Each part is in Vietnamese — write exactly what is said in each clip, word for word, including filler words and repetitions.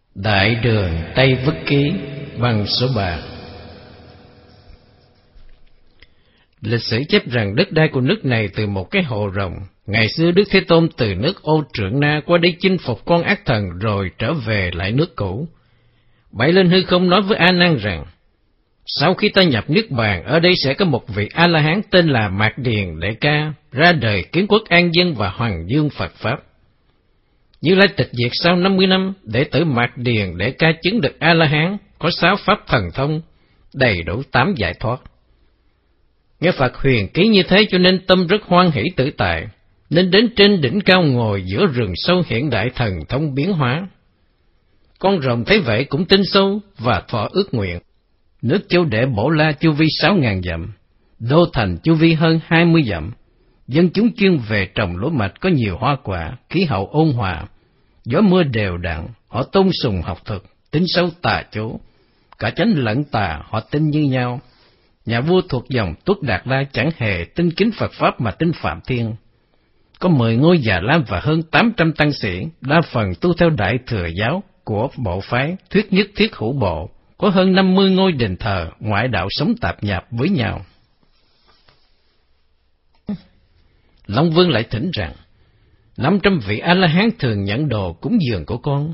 Đại đường Tây Vất Ký bằng số ba. Lịch sử chép rằng đất đai của nước này từ một cái hồ rồng. Ngày xưa Đức Thế Tôn từ nước Ô Trượng Na qua đây chinh phục con ác thần rồi trở về lại nước cũ. Bay lên hư không nói với A Nan rằng: sau khi ta nhập Niết Bàn, ở đây sẽ có một vị A-la-hán tên là Mạt Điền Đệ Ca ra đời kiến quốc an dân và hoàng dương Phật Pháp. Như Lai tịch diệt sau năm mươi năm, đệ tử Mạt Điền Đệ Ca chứng được A-la-hán, có sáu pháp thần thông, đầy đủ tám giải thoát. Nghe Phật huyền ký như thế cho nên tâm rất hoan hỷ tự tại, nên đến trên đỉnh cao ngồi giữa rừng sâu hiện đại thần thông biến hóa. Con rồng thấy vậy cũng tin sâu và thọ ước nguyện. Nước Châu Đệ Bổ La chu vi sáu ngàn dặm, đô thành chu vi hơn hai mươi dặm. Dân chúng chuyên về trồng lúa mạch có nhiều hoa quả, khí hậu ôn hòa, gió mưa đều đặn. Họ tôn sùng học thuật, tính sâu tà chú, cả chánh lẫn tà họ tin như nhau. Nhà vua thuộc dòng Tuất Đạt La chẳng hề tin kính Phật Pháp mà tin Phạm Thiên. Có mười ngôi Già Lam và hơn tám trăm tăng sĩ, đa phần tu theo Đại Thừa giáo của bộ phái Thuyết Nhất Thiết Hữu Bộ. Có hơn năm mươi ngôi đền thờ, ngoại đạo sống tạp nhạp với nhau. Long Vương lại thỉnh rằng: năm trăm vị A-la-hán thường nhận đồ cúng dường của con.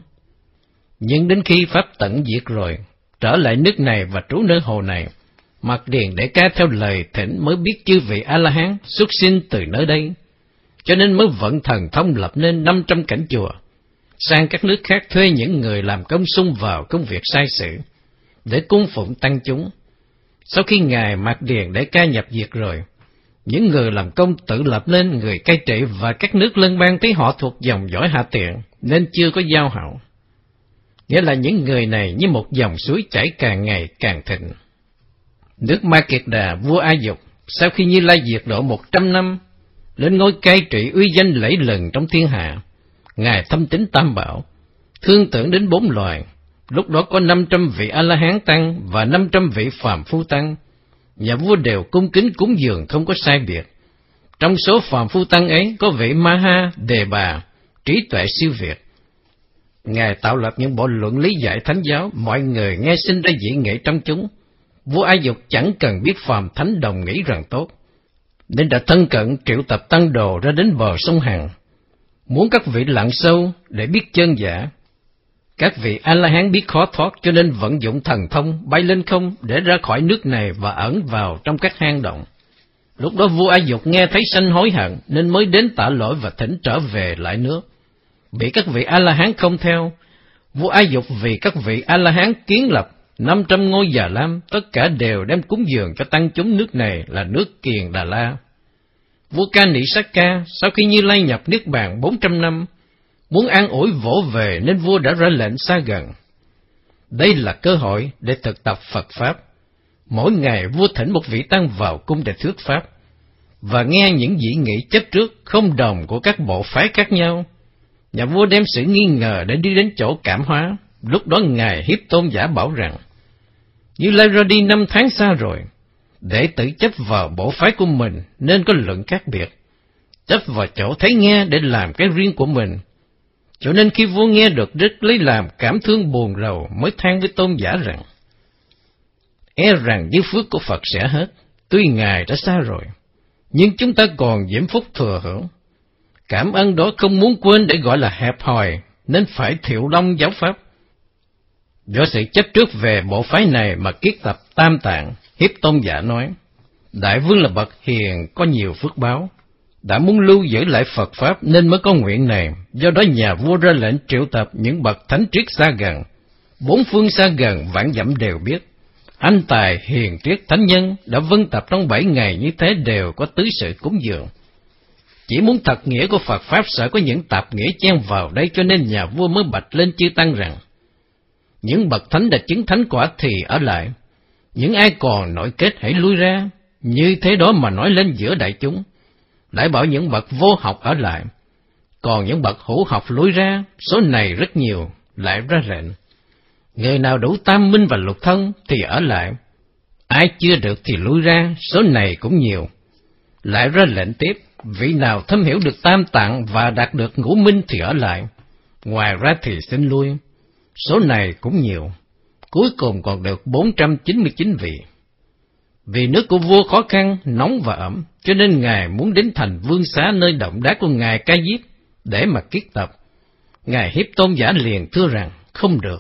Nhưng đến khi Pháp tận diệt rồi, trở lại nước này và trú nơi hồ này, Mạt Điền Đệ Ca theo lời thỉnh mới biết chư vị A-la-hán xuất sinh từ nơi đây, cho nên mới vận thần thông lập nên năm trăm cảnh chùa, sang các nước khác thuê những người làm công xung vào công việc sai sự, để cung phụng tăng chúng. Sau khi Ngài Mạt Điền Đệ Ca nhập diệt rồi, những người làm công tự lập lên người cai trị, và các nước lân bang thấy họ thuộc dòng dõi hạ tiện nên chưa có giao hảo. Nghĩa là những người này như một dòng suối chảy càng ngày càng thịnh. Nước Ma Kiệt Đà, vua A Dục, sau khi Như Lai diệt độ một trăm năm, lên ngôi cai trị uy danh lẫy lừng trong thiên hạ. Ngài thâm tín Tam Bảo, thương tưởng đến bốn loài. Lúc đó có năm trăm vị A-la-hán tăng và năm trăm vị phàm phu tăng. Nhà vua đều cung kính cúng dường không có sai biệt. Trong số phàm phu tăng ấy có vị Ma-ha Đề Bà, trí tuệ siêu việt. Ngài tạo lập những bộ luận lý giải thánh giáo, mọi người nghe sinh ra dị nghị trong chúng. Vua A Dục chẳng cần biết phàm thánh đồng nghĩ rằng tốt, nên đã thân cận triệu tập tăng đồ ra đến bờ sông Hằng, muốn các vị lặn sâu để biết chân giả. Các vị A-la-hán biết khó thoát cho nên vận dụng thần thông bay lên không để ra khỏi nước này và ẩn vào trong các hang động. Lúc đó vua A Dục nghe thấy sanh hối hận nên mới đến tạ lỗi và thỉnh trở về lại nước. Bị các vị A-la-hán không theo, vua A Dục vì các vị A-la-hán kiến lập năm trăm ngôi Già Lam, tất cả đều đem cúng dường cho tăng chúng nước này là nước Kiền Đà La. Vua Ca Nị Sát Ca sau khi Như Lai nhập Niết Bàn bốn trăm năm, muốn an ủi vỗ về nên vua đã ra lệnh xa gần. Đây là cơ hội để thực tập Phật Pháp. Mỗi ngày vua thỉnh một vị tăng vào cung để thuyết Pháp, và nghe những dị nghị chấp trước không đồng của các bộ phái khác nhau. Nhà vua đem sự nghi ngờ để đi đến chỗ Cảm Hóa. Lúc đó Ngài Hiếp Tôn Giả bảo rằng: Như Lai ra đi năm tháng xa rồi, đệ tử chấp vào bộ phái của mình nên có luận khác biệt, chấp vào chỗ thấy nghe để làm cái riêng của mình. Cho nên khi vua nghe được rất lấy làm cảm thương buồn rầu, mới than với Tôn Giả rằng: e rằng dư phước của Phật sẽ hết, tuy Ngài đã xa rồi, nhưng chúng ta còn diễm phúc thừa hưởng. Cảm ơn đó không muốn quên để gọi là hẹp hòi, nên phải thiệu long giáo pháp. Do sự chấp trước về bộ phái này mà kiết tập Tam Tạng. Hiếp Tôn Giả nói: Đại vương là bậc hiền có nhiều phước báo, đã muốn lưu giữ lại Phật Pháp nên mới có nguyện này. Do đó nhà vua ra lệnh triệu tập những bậc thánh triết xa gần, bốn phương xa gần vạn dặm đều biết. Anh tài hiền triết thánh nhân đã vân tập trong bảy ngày như thế đều có tứ sự cúng dường. Chỉ muốn thật nghĩa của Phật Pháp sợ có những tạp nghĩa chen vào đây, cho nên nhà vua mới bạch lên chư tăng rằng: những bậc thánh đã chứng thánh quả thì ở lại, những ai còn nội kết hãy lui ra. Như thế đó mà nói lên giữa đại chúng. Lại bảo những bậc vô học ở lại, còn những bậc hữu học lui ra, số này rất nhiều. Lại ra lệnh: người nào đủ tam minh và lục thân thì ở lại, ai chưa được thì lui ra, số này cũng nhiều. Lại ra lệnh tiếp: vị nào thâm hiểu được tam tạng và đạt được ngũ minh thì ở lại, ngoài ra thì xin lui. Số này cũng nhiều, cuối cùng còn được bốn trăm chín mươi chín vị. Vì nước của vua khó khăn, nóng và ẩm, cho nên Ngài muốn đến thành Vương Xá nơi động đá của Ngài Ca Diếp để mà kiết tập. Ngài hiếp tôn giả liền thưa rằng không được,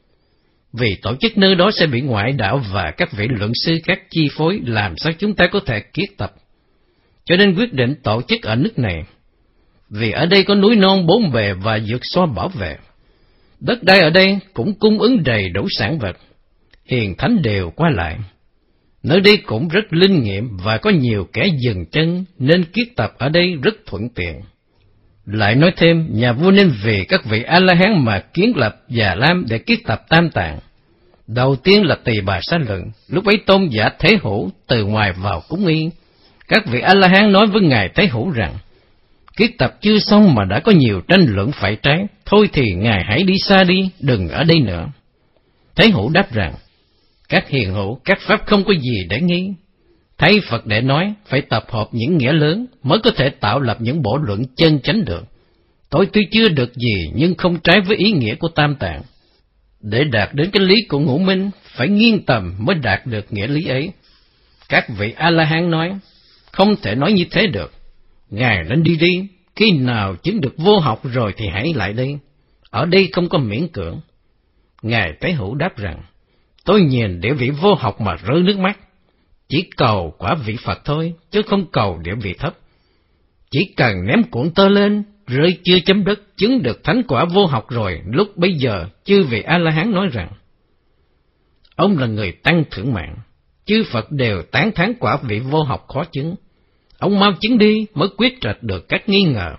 vì tổ chức nơi đó sẽ bị ngoại đạo và các vị luận sư khác chi phối, làm sao chúng ta có thể kiết tập. Cho nên quyết định tổ chức ở nước này, vì ở đây có núi non bốn bề và vượt xoa bảo vệ. Đất đai ở đây cũng cung ứng đầy đủ sản vật, hiền thánh đều qua lại. Nơi đây cũng rất linh nghiệm và có nhiều kẻ dừng chân, nên kiết tập ở đây rất thuận tiện. Lại nói thêm, nhà vua nên vì các vị A-la-hán mà kiến lập Già Lam để kiết tập Tam Tạng. Đầu tiên là Tỳ Bà Sa Lượng, lúc ấy tôn giả Thế Hữu từ ngoài vào cúng y. Các vị A-la-hán nói với Ngài Thế Hữu rằng, kiết tập chưa xong mà đã có nhiều tranh luận phải trái, thôi thì Ngài hãy đi xa đi, đừng ở đây nữa. Thế Hữu đáp rằng, các hiền hữu, các pháp không có gì để nghi. Thấy Phật để nói, phải tập hợp những nghĩa lớn mới có thể tạo lập những bộ luận chân chánh được. Tôi tuy chưa được gì nhưng không trái với ý nghĩa của Tam Tạng. Để đạt đến cái lý của ngũ minh, phải nghiêng tầm mới đạt được nghĩa lý ấy. Các vị A-la-hán nói, không thể nói như thế được. Ngài nên đi đi, khi nào chứng được vô học rồi thì hãy lại đây. Ở đây không có miễn cưỡng. Ngài Thế Hữu đáp rằng, tôi nhìn địa vị vô học mà rơi nước mắt. Chỉ cầu quả vị Phật thôi, chứ không cầu địa vị thấp. Chỉ cần ném cuộn tơ lên, rơi chưa chấm đất, chứng được thánh quả vô học rồi, lúc bấy giờ chư vị A-la-hán nói rằng, ông là người tăng thưởng mạng, chư Phật đều tán thán quả vị vô học khó chứng. Ông mau chứng đi mới quyết trạch được các nghi ngờ.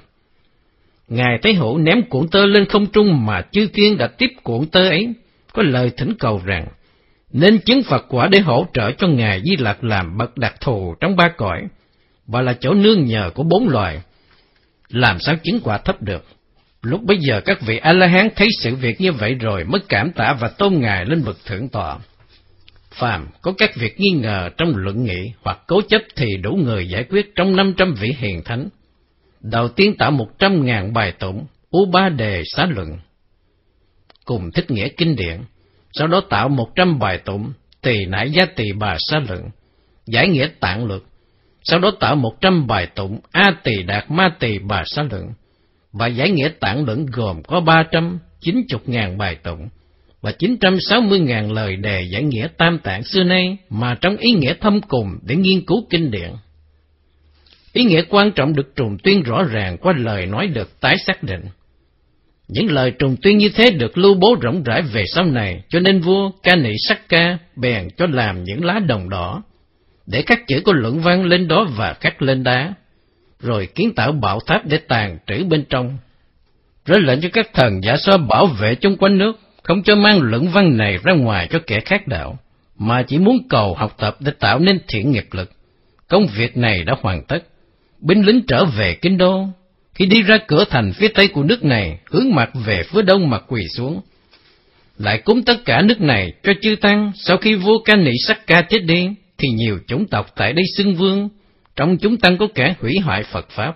Ngài Thế Hữu ném cuộn tơ lên không trung mà chư thiên đã tiếp cuộn tơ ấy, có lời thỉnh cầu rằng, nên chứng Phật quả để hỗ trợ cho Ngài Di Lặc làm bậc đặc thù trong ba cõi, và là chỗ nương nhờ của bốn loài. Làm sao chứng quả thấp được? Lúc bấy giờ các vị A-la-hán thấy sự việc như vậy rồi mới cảm tạ và tôn Ngài lên bậc thượng tọa. Phàm có các việc nghi ngờ trong luận nghị hoặc cố chấp thì đủ người giải quyết trong năm trăm vị hiền thánh. Đầu tiên tạo một trăm ngàn bài tụng, U Ba Đề Xá Luận, cùng thích nghĩa kinh điển. Sau đó tạo một trăm bài tụng, Tỳ Nại Gia Tỳ Bà Sa Luận, giải nghĩa tạng luật. Sau đó tạo một trăm bài tụng, A Tỳ Đạt Ma Tỳ Bà Sa Luận, và giải nghĩa tạng luận gồm có ba trăm chín mươi ngàn bài tụng, và chín trăm sáu mươi ngàn lời đề giải nghĩa Tam Tạng xưa nay mà trong ý nghĩa thâm cùng để nghiên cứu kinh điển. Ý nghĩa quan trọng được trùng tuyên rõ ràng qua lời nói được tái xác định. Những lời trùng tuyên như thế được lưu bố rộng rãi về sau này, cho nên vua Ca Nị Sắc Ca bèn cho làm những lá đồng đỏ, để các chữ có luận văn lên đó và khắc lên đá, rồi kiến tạo bảo tháp để tàng trữ bên trong. Rồi lệnh cho các thần giả xoa bảo vệ chung quanh nước, không cho mang luận văn này ra ngoài cho kẻ khác đạo, mà chỉ muốn cầu học tập để tạo nên thiện nghiệp lực. Công việc này đã hoàn tất, binh lính trở về kinh đô. Khi đi ra cửa thành phía tây của nước này, hướng mặt về phía đông mà quỳ xuống, lại cúng tất cả nước này cho chư tăng. Sau khi vua Ca Nị Sắc Ca chết đi, thì nhiều chủng tộc tại đây xưng vương, trong chúng tăng có kẻ hủy hoại Phật Pháp.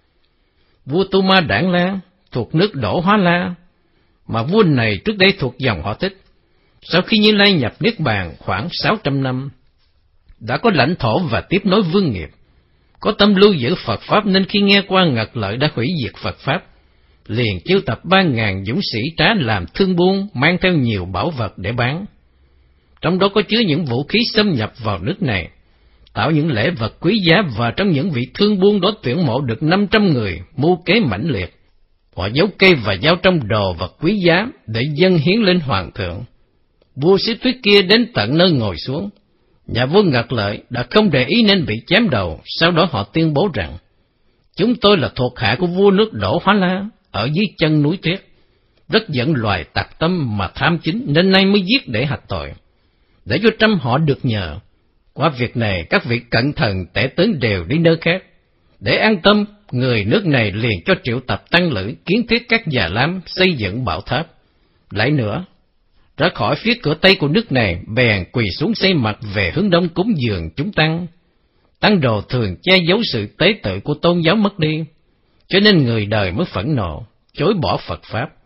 Vua Tu Ma Đản La thuộc nước Đỗ Hóa La, mà vua này trước đây thuộc dòng họ Thích. Sau khi Như Lai nhập Niết Bàn khoảng sáu trăm năm, đã có lãnh thổ và tiếp nối vương nghiệp, có tâm lưu giữ Phật Pháp, nên khi nghe qua Ngật Lợi đã hủy diệt Phật Pháp, liền chiêu tập ba ngàn dũng sĩ trá làm thương buôn, mang theo nhiều bảo vật để bán. Trong đó có chứa những vũ khí xâm nhập vào nước này, tạo những lễ vật quý giá, và trong những vị thương buôn đó tuyển mộ được năm trăm người, mưu kế mãnh liệt. Họ giấu cây và giao trong đồ vật quý giá để dâng hiến lên hoàng thượng. Vua Xí Tuyết kia đến tận nơi ngồi xuống. Nhà vua Ngật Lợi đã không để ý nên bị chém đầu. Sau đó họ tuyên bố rằng, chúng tôi là thuộc hạ của vua nước Đỗ Hóa La ở dưới chân núi Tuyết, rất giận loài tạc tâm mà tham chính, nên nay mới giết để hạch tội, để cho trăm họ được nhờ. Qua việc này các vị cận thần tể tướng đều đi nơi khác. Để an tâm, người nước này liền cho triệu tập tăng lữ kiến thiết các già lam, xây dựng bảo tháp. Lại nữa, ra khỏi phía cửa tây của nước này, bèn quỳ xuống xây mặt về hướng đông cúng dường chúng tăng. Tăng đồ thường che giấu sự tế tự của tôn giáo mất đi, cho nên người đời mới phẫn nộ, chối bỏ Phật Pháp.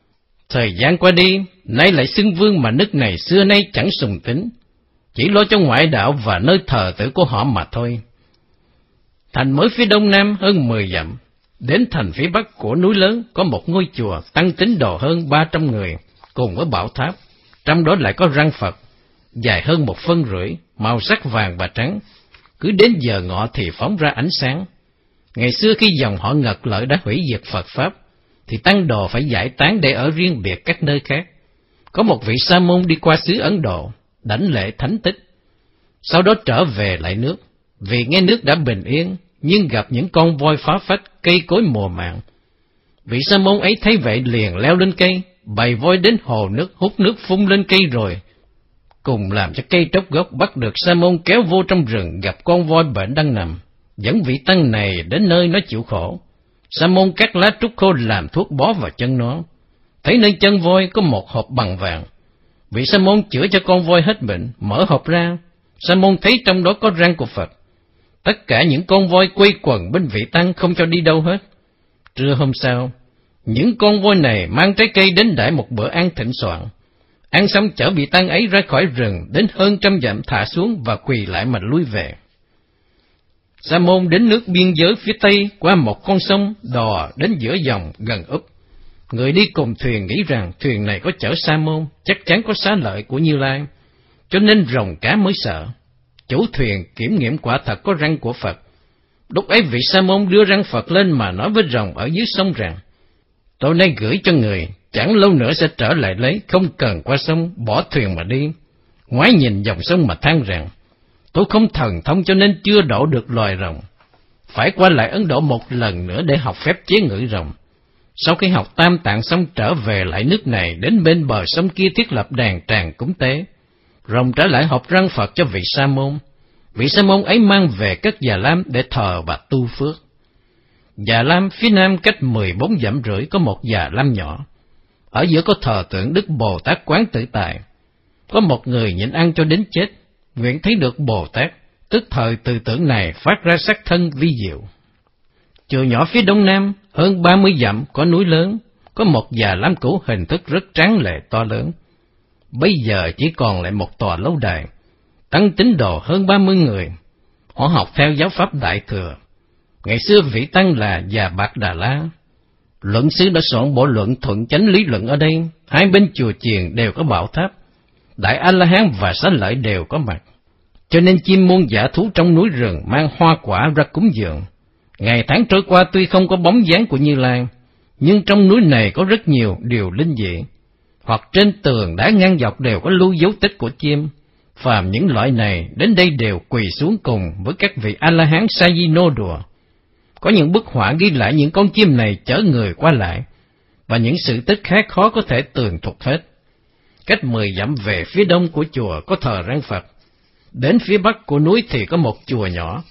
Thời gian qua đi, nay lại xưng vương mà nước này xưa nay chẳng sùng tính, chỉ lo cho ngoại đạo và nơi thờ tự của họ mà thôi. Thành mới phía đông nam hơn mười dặm, đến thành phía bắc của núi lớn có một ngôi chùa tăng tín đồ hơn ba trăm người, cùng với bảo tháp, trong đó lại có răng Phật, dài hơn một phân rưỡi, màu sắc vàng và trắng, cứ đến giờ ngọ thì phóng ra ánh sáng. Ngày xưa khi dòng họ Ngật Lợi đã hủy diệt Phật Pháp, thì tăng đồ phải giải tán để ở riêng biệt các nơi khác. Có một vị sa môn đi qua xứ Ấn Độ, đảnh lễ thánh tích, sau đó trở về lại nước, vì nghe nước đã bình yên, nhưng gặp những con voi phá phách, cây cối mùa màng. Vị sa môn ấy thấy vậy liền leo lên cây, bày voi đến hồ nước, hút nước phun lên cây rồi, cùng làm cho cây tróc gốc, bắt được sa môn kéo vô trong rừng, gặp con voi bệnh đang nằm, dẫn vị tăng này đến nơi nó chịu khổ. Sa môn cắt lá trúc khô làm thuốc bó vào chân nó. Thấy nơi chân voi có một hộp bằng vàng, vị sa môn chữa cho con voi hết bệnh. Mở hộp ra, sa môn thấy trong đó có răng của Phật. Tất cả những con voi quây quần bên vị tăng, không cho đi đâu hết. Trưa hôm sau, những con voi này mang trái cây đến đãi một bữa ăn thịnh soạn. Ăn xong chở vị tăng ấy ra khỏi rừng, đến hơn trăm dặm thả xuống và quỳ lại mà lui về. Sa môn đến nước biên giới phía tây, qua một con sông, đò đến giữa dòng gần úp. Người đi cùng thuyền nghĩ rằng thuyền này có chở sa môn, chắc chắn có xá lợi của Như Lai, cho nên rồng cá mới sợ. Chủ thuyền kiểm nghiệm quả thật có răng của Phật. Lúc ấy vị sa môn đưa răng Phật lên mà nói với rồng ở dưới sông rằng: tôi nay gửi cho người, chẳng lâu nữa sẽ trở lại lấy, không cần qua sông, bỏ thuyền mà đi. Ngoái nhìn dòng sông mà than rằng: tôi không thần thông cho nên chưa đổ được loài rồng, phải qua lại Ấn Độ một lần nữa để học phép chế ngự rồng. Sau khi học tam tạng xong trở về lại nước này, đến bên bờ sông kia thiết lập đàn tràng cúng tế. Rồng trả lại hộp răng Phật cho vị sa môn. Vị sa môn ấy mang về cất Già Lam để thờ và tu phước. Già Lam phía nam cách mười bốn dặm rưỡi có một Già Lam nhỏ. Ở giữa có thờ tượng Đức Bồ Tát Quán Tự Tại. Có một người nhịn ăn cho đến chết, nguyện thấy được Bồ Tát, tức thời từ tượng này phát ra sắc thân vi diệu. Chùa nhỏ phía đông nam, hơn ba mươi dặm có núi lớn, có một Già Lam cũ hình thức rất tráng lệ to lớn. Bây giờ chỉ còn lại một tòa lâu đài, tăng tín đồ hơn ba mươi người. Họ học theo giáo pháp Đại Thừa. Ngày xưa vị tăng là Già Bạc Đà La. Luận sư đã soạn bộ luận thuận chánh lý luận ở đây. Hai bên chùa chiền đều có bảo tháp, Đại A-la-hán và Xá Lợi đều có mặt. Cho nên chim muôn dã thú trong núi rừng mang hoa quả ra cúng dường. Ngày tháng trôi qua tuy không có bóng dáng của Như Lai, nhưng trong núi này có rất nhiều điều linh dị, hoặc trên tường đá ngang dọc đều có lưu dấu tích của chim. Phàm những loại này đến đây đều quỳ xuống cùng với các vị A-la-hán sa di nô đùa. Có những bức họa ghi lại những con chim này chở người qua lại, và những sự tích khác khó có thể tường thuật hết. Cách mười dặm về phía đông của chùa có thờ răng Phật. Đến phía bắc của núi thì có một chùa nhỏ.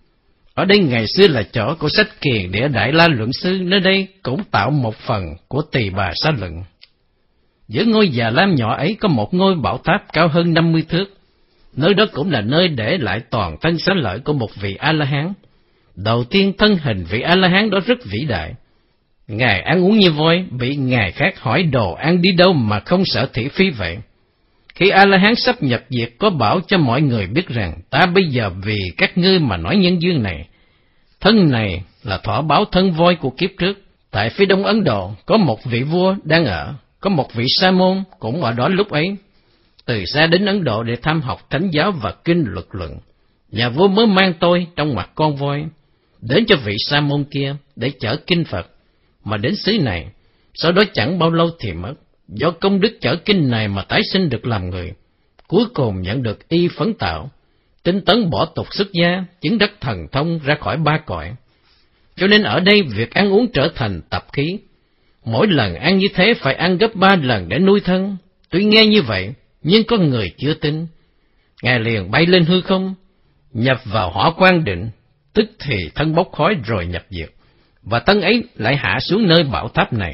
Ở đây ngày xưa là chỗ của sách Kiền Địa Đại La Luận Sư, nơi đây cũng tạo một phần của Tỳ Bà Xá Luận. Giữa ngôi Già Lam nhỏ ấy có một ngôi bảo tháp cao hơn năm mươi thước. Nơi đó cũng là nơi để lại toàn thân xá lợi của một vị A-la-hán. Đầu tiên thân hình vị A-la-hán đó rất vĩ đại. Ngài ăn uống như voi, bị ngài khác hỏi đồ ăn đi đâu mà không sợ thị phi vậy. Khi A-la-hán sắp nhập diệt, có bảo cho mọi người biết rằng ta bây giờ vì các ngươi mà nói nhân duyên này. Thân này là thọ báo thân voi của kiếp trước. Tại phía đông Ấn Độ có một vị vua đang ở, có một vị sa môn cũng ở đó lúc ấy. Từ xa đến Ấn Độ để tham học thánh giáo và kinh luật luận. Nhà vua mới mang tôi trong mặt con voi đến cho vị sa môn kia để chở kinh Phật, mà đến xứ này, sau đó chẳng bao lâu thì mất. Do công đức chở kinh này mà tái sinh được làm người, cuối cùng nhận được y phấn tạo, tinh tấn bỏ tục xuất gia, chứng đắc thần thông ra khỏi ba cõi. Cho nên ở đây việc ăn uống trở thành tập khí. Mỗi lần ăn như thế phải ăn gấp ba lần để nuôi thân. Tuy nghe như vậy, nhưng có người chưa tin. Ngài liền bay lên hư không, nhập vào hỏa quan định, tức thì thân bốc khói rồi nhập diệt, và thân ấy lại hạ xuống nơi bảo tháp này.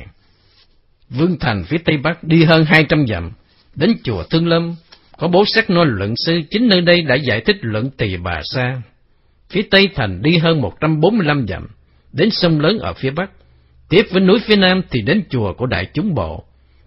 Vương thành phía tây bắc đi hơn hai trăm dặm, đến chùa Thương Lâm, có bố Sắc Nô luận sư, chính nơi đây đã giải thích luận Tỳ Bà Sa. Phía tây thành đi hơn một trăm bốn mươi lăm dặm, đến sông lớn ở phía bắc. Tiếp với núi phía nam thì đến chùa của Đại Chúng Bộ.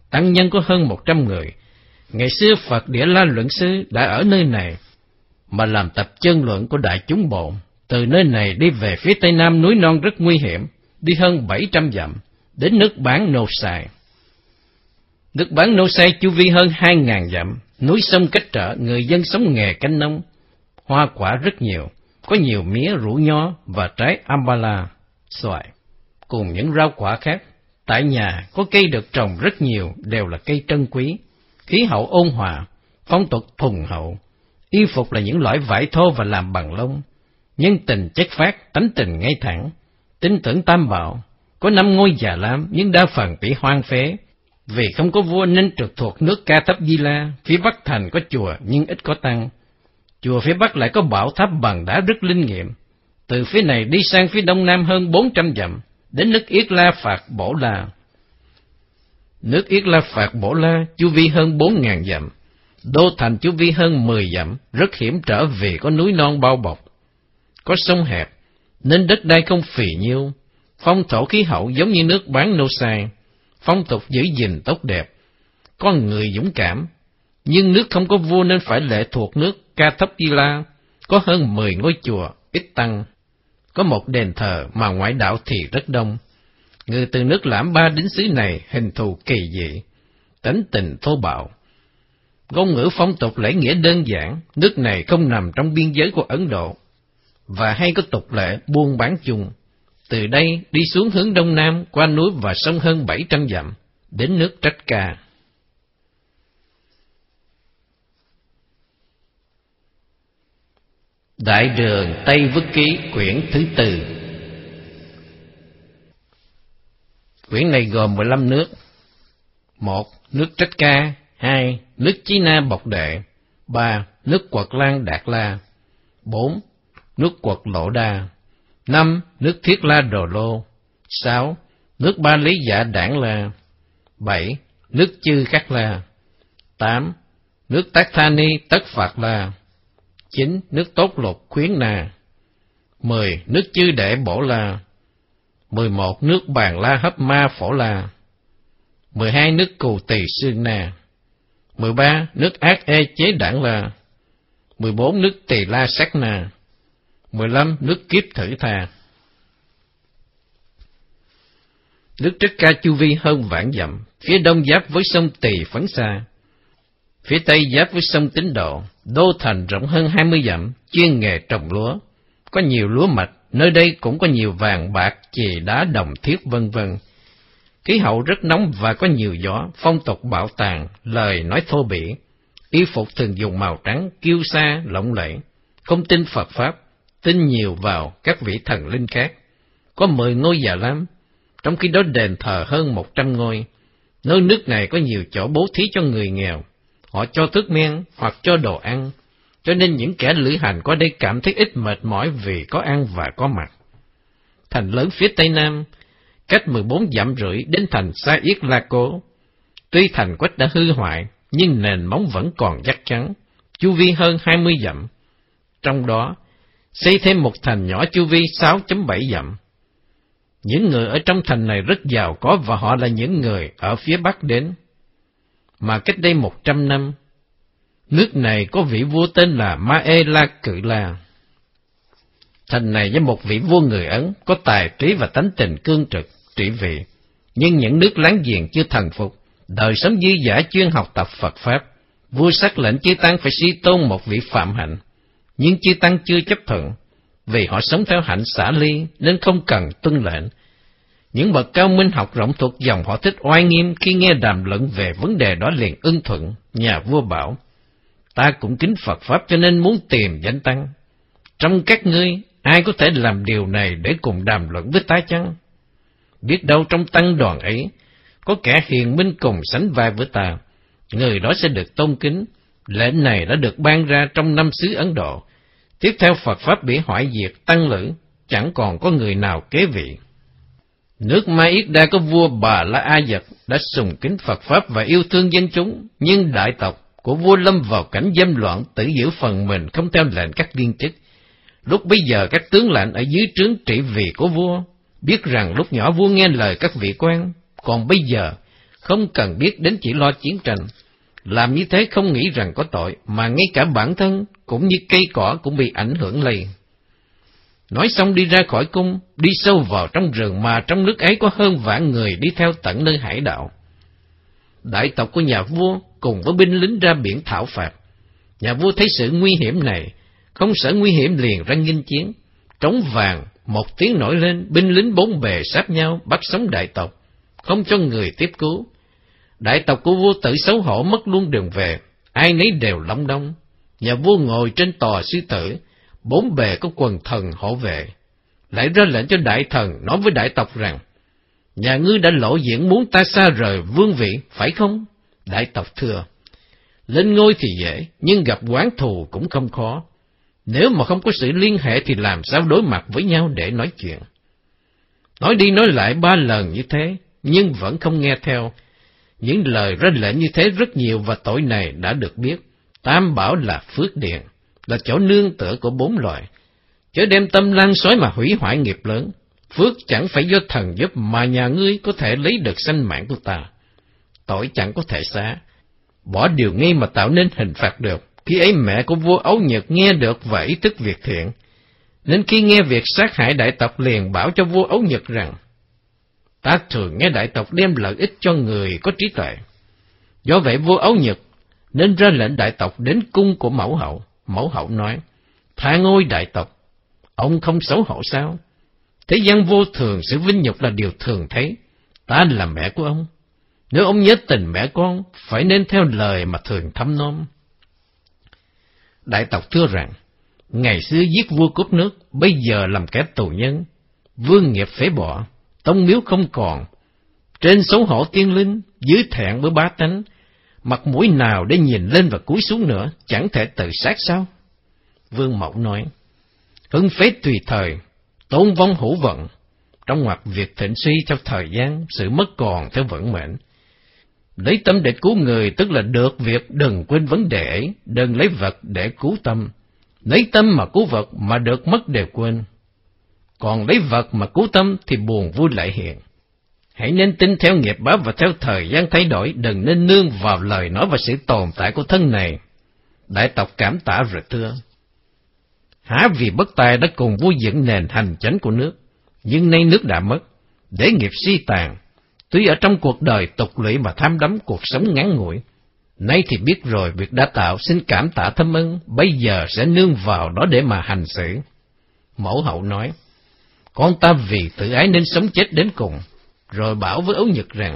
tăng nhân có hơn một trăm người. Ngày xưa Phật Địa La Luận Sư đã ở nơi này, mà làm tập chân luận của đại chúng bộ. Từ nơi này đi về phía tây nam núi non rất nguy hiểm, đi hơn bảy trăm dặm, đến nước Bán Nô Sai. Nước Bán Nô Sai chu vi hơn hai ngàn dặm, núi sông cách trở, người dân sống nghề canh nông, hoa quả rất nhiều, có nhiều mía, rủ nho và trái Ambala, xoài, cùng những rau quả khác. Tại nhà có cây được trồng rất nhiều, đều là cây trân quý, khí hậu ôn hòa, phong tục thuần hậu, y phục là những loại vải thô và làm bằng lông, nhân tình chất phát, tánh tình ngay thẳng, tin tưởng tam bảo. Có năm ngôi Già Lam nhưng đa phần bị hoang phế, vì không có vua nên trực thuộc nước Ca Thấp Di La. Phía bắc thành có chùa nhưng ít có tăng. Chùa phía bắc lại có bảo tháp bằng đá rất linh nghiệm. Từ phía này đi sang phía đông nam hơn bốn trăm dặm, đến nước Yết La Phạt Bổ La. Nước Yết La Phạt Bổ La chu vi hơn bốn ngàn dặm, đô thành chu vi hơn mười dặm, rất hiểm trở vì có núi non bao bọc, có sông hẹp nên đất đai không phì nhiêu, phong thổ khí hậu giống như nước Bán Nô Sai, phong tục giữ gìn tốt đẹp, con người dũng cảm. Nhưng nước không có vua nên phải lệ thuộc nước Ca Thấp Di La, có hơn mười ngôi chùa, ít tăng, có một đền thờ mà ngoại đạo thì rất đông. Người từ nước Lãm Ba đến xứ này hình thù kỳ dị, tính tình thô bạo, ngôn ngữ phong tục lễ nghĩa đơn giản. Nước này không nằm trong biên giới của Ấn Độ, và hay có tục lệ buôn bán chung. Từ đây đi xuống hướng đông nam, qua núi và sông hơn bảy trăm dặm, đến nước Trách Ca. Đại Đường Tây Vức Ký quyển thứ tư. Quyển này gồm mười lăm nước. Một, nước Trách Ca. Hai, nước Chí Na Bộc Đệ. Ba, nước Quật Lan Đạt La. Bốn, nước Quật Lộ Đa. Năm, nước Thiết La Đồ Lô. Sáu, nước Ba Lý Dạ Đảng La. Bảy, nước Chư Khắc La. Tám, nước Tác Tha Ni Tất Phạt La. Chín, nước Tốt Lục Khuyến Na. Mười, nước Chư Đệ Bổ La. Mười một, nước Bàn La Hấp Ma Phổ La. Mười hai, nước Cù Tỳ Sương Na. Mười ba, nước Ác Ê Chế Đảng La. Mười bốn, nước Tỳ La Sắc Na. Mười lăm, nước Kiếp Thử Tha. Nước Trách Ca chu vi hơn vạn dặm, phía đông giáp với sông Tỳ Phấn Sa, phía tây giáp với sông Tín Độ. Đô thành rộng hơn hai mươi dặm, chuyên nghề trồng lúa, có nhiều lúa mạch. Nơi đây cũng có nhiều vàng bạc, chì đá, đồng thiết vân vân. Khí hậu rất nóng và có nhiều gió, phong tục bạo tàn, lời nói thô bỉ, y phục thường dùng màu trắng, kiêu sa, lộng lẫy, không tin Phật Pháp, tin nhiều vào các vị thần linh khác. Có mười ngôi Già Lam, trong khi đó đền thờ hơn một trăm ngôi. Nơi nước này có nhiều chỗ bố thí cho người nghèo, họ cho thuốc men hoặc cho đồ ăn, cho nên những kẻ lữ hành qua đây cảm thấy ít mệt mỏi vì có ăn và có mặc. Thành lớn phía tây nam, cách mười bốn dặm rưỡi đến thành Sa Yết La Cố. Tuy thành quách đã hư hoại, nhưng nền móng vẫn còn chắc chắn, chu vi hơn hai mươi dặm. Trong đó, xây thêm một thành nhỏ chu vi sáu phẩy bảy dặm. Những người ở trong thành này rất giàu có và họ là những người ở phía bắc đến. Mà cách đây một trăm năm, nước này có vị vua tên là Ma E La Cự La. Thành này do một vị vua người Ấn có tài trí và tánh tình cương trực, trị vì. Nhưng những nước láng giềng chưa thần phục, đời sống dư dả chuyên học tập Phật Pháp. Vua sắc lệnh chư tăng phải suy tôn một vị phạm hạnh, nhưng chư tăng chưa chấp thuận, vì họ sống theo hạnh xả ly nên không cần tuân lệnh. Những bậc cao minh học rộng thuộc dòng họ thích oai nghiêm, khi nghe đàm luận về vấn đề đó liền ưng thuận. Nhà vua bảo, ta cũng kính Phật Pháp cho nên muốn tìm danh tăng. Trong các ngươi, ai có thể làm điều này để cùng đàm luận với ta chăng? Biết đâu trong tăng đoàn ấy, có kẻ hiền minh cùng sánh vai với ta, người đó sẽ được tôn kính. Lệnh này đã được ban ra trong năm xứ Ấn Độ. Tiếp theo Phật Pháp bị hoại diệt, tăng lữ, chẳng còn có người nào kế vị. Nước Ma Yết Đa có vua Bà La A Dật đã sùng kính Phật Pháp và yêu thương dân chúng, nhưng đại tộc của vua lâm vào cảnh dâm loạn, tự giữ phần mình không theo lệnh các viên chức. Lúc bấy giờ các tướng lãnh ở dưới trướng trị vì của vua biết rằng lúc nhỏ vua nghe lời các vị quan, còn bây giờ không cần biết đến chỉ lo chiến tranh. Làm như thế không nghĩ rằng có tội, mà ngay cả bản thân cũng như cây cỏ cũng bị ảnh hưởng lây. Nói xong đi ra khỏi cung, đi sâu vào trong rừng mà trong nước ấy có hơn vạn người đi theo tận nơi hải đảo. Đại tộc của nhà vua cùng với binh lính ra biển thảo phạt. Nhà vua thấy sự nguy hiểm này, không sợ nguy hiểm liền ra nghênh chiến. Trống vàng, một tiếng nổi lên, binh lính bốn bề sát nhau bắt sống đại tộc, không cho người tiếp cứu. Đại tộc của vua tự xấu hổ mất luôn đường về, ai nấy đều lông đông. Nhà vua ngồi trên tòa sư tử, bốn bề có quần thần hộ vệ, lại ra lệnh cho đại thần nói với đại tộc rằng: nhà ngươi đã lộ diện muốn ta xa rời vương vị, phải không? Đại tộc thưa: lên ngôi thì dễ, nhưng gặp oán thù cũng không khó. Nếu mà không có sự liên hệ thì làm sao đối mặt với nhau để nói chuyện? Nói đi nói lại ba lần như thế, nhưng vẫn không nghe theo. Những lời ra lệnh như thế rất nhiều và tội này đã được biết. Tam bảo là phước điện, là chỗ nương tựa của bốn loài. Chớ đem tâm lan xói mà hủy hoại nghiệp lớn. Phước chẳng phải do thần giúp mà nhà ngươi có thể lấy được sanh mạng của ta. Tội chẳng có thể xá, bỏ điều nghi mà tạo nên hình phạt được. Khi ấy mẹ của vua Ấu Nhật nghe được và ý thức việc thiện, nên khi nghe việc sát hại đại tộc liền bảo cho vua Ấu Nhật rằng: ta thường nghe đại tộc đem lợi ích cho người có trí tuệ. Do vậy vua Ấu Nhật nên ra lệnh đại tộc đến cung của mẫu hậu. Mẫu hậu nói: tha ngôi đại tộc, ông không xấu hổ sao? Thế gian vô thường, sự vinh nhục là điều thường thấy. Ta là mẹ của ông, nếu ông nhớ tình mẹ con, phải nên theo lời mà thường thăm nom. Đại tộc thưa rằng: ngày xưa giết vua cướp nước, bây giờ làm kẻ tù nhân, vương nghiệp phế bỏ, tông miếu không còn, trên xấu hổ tiên linh, dưới thẹn với bá tánh, mặt mũi nào để nhìn lên và cúi xuống nữa, chẳng thể tự sát sao? Vương Mẫu nói: hưng phế tùy thời, tôn vong hữu vận, trong ngoặc việc thịnh suy theo thời gian, sự mất còn theo vận mệnh. Lấy tâm để cứu người tức là được việc, đừng quên vấn đề ấy, đừng lấy vật để cứu tâm. Lấy tâm mà cứu vật mà được mất đều quên. Còn lấy vật mà cứu tâm thì buồn vui lại hiện. Hãy nên tin theo nghiệp báo và theo thời gian thay đổi, đừng nên nương vào lời nói và sự tồn tại của thân này. Đại tộc cảm tạ rồi thưa: há vì bất tài đã cùng vua dựng nền hành chánh của nước, nhưng nay nước đã mất, để nghiệp suy tàn. Tuy ở trong cuộc đời tục lụy mà tham đắm cuộc sống ngắn ngủi, nay thì biết rồi việc đã tạo, xin cảm tạ thâm ân, bây giờ sẽ nương vào đó để mà hành xử. Mẫu hậu nói: con ta vì tự ái nên sống chết đến cùng. Rồi bảo với Ấu Nhật rằng: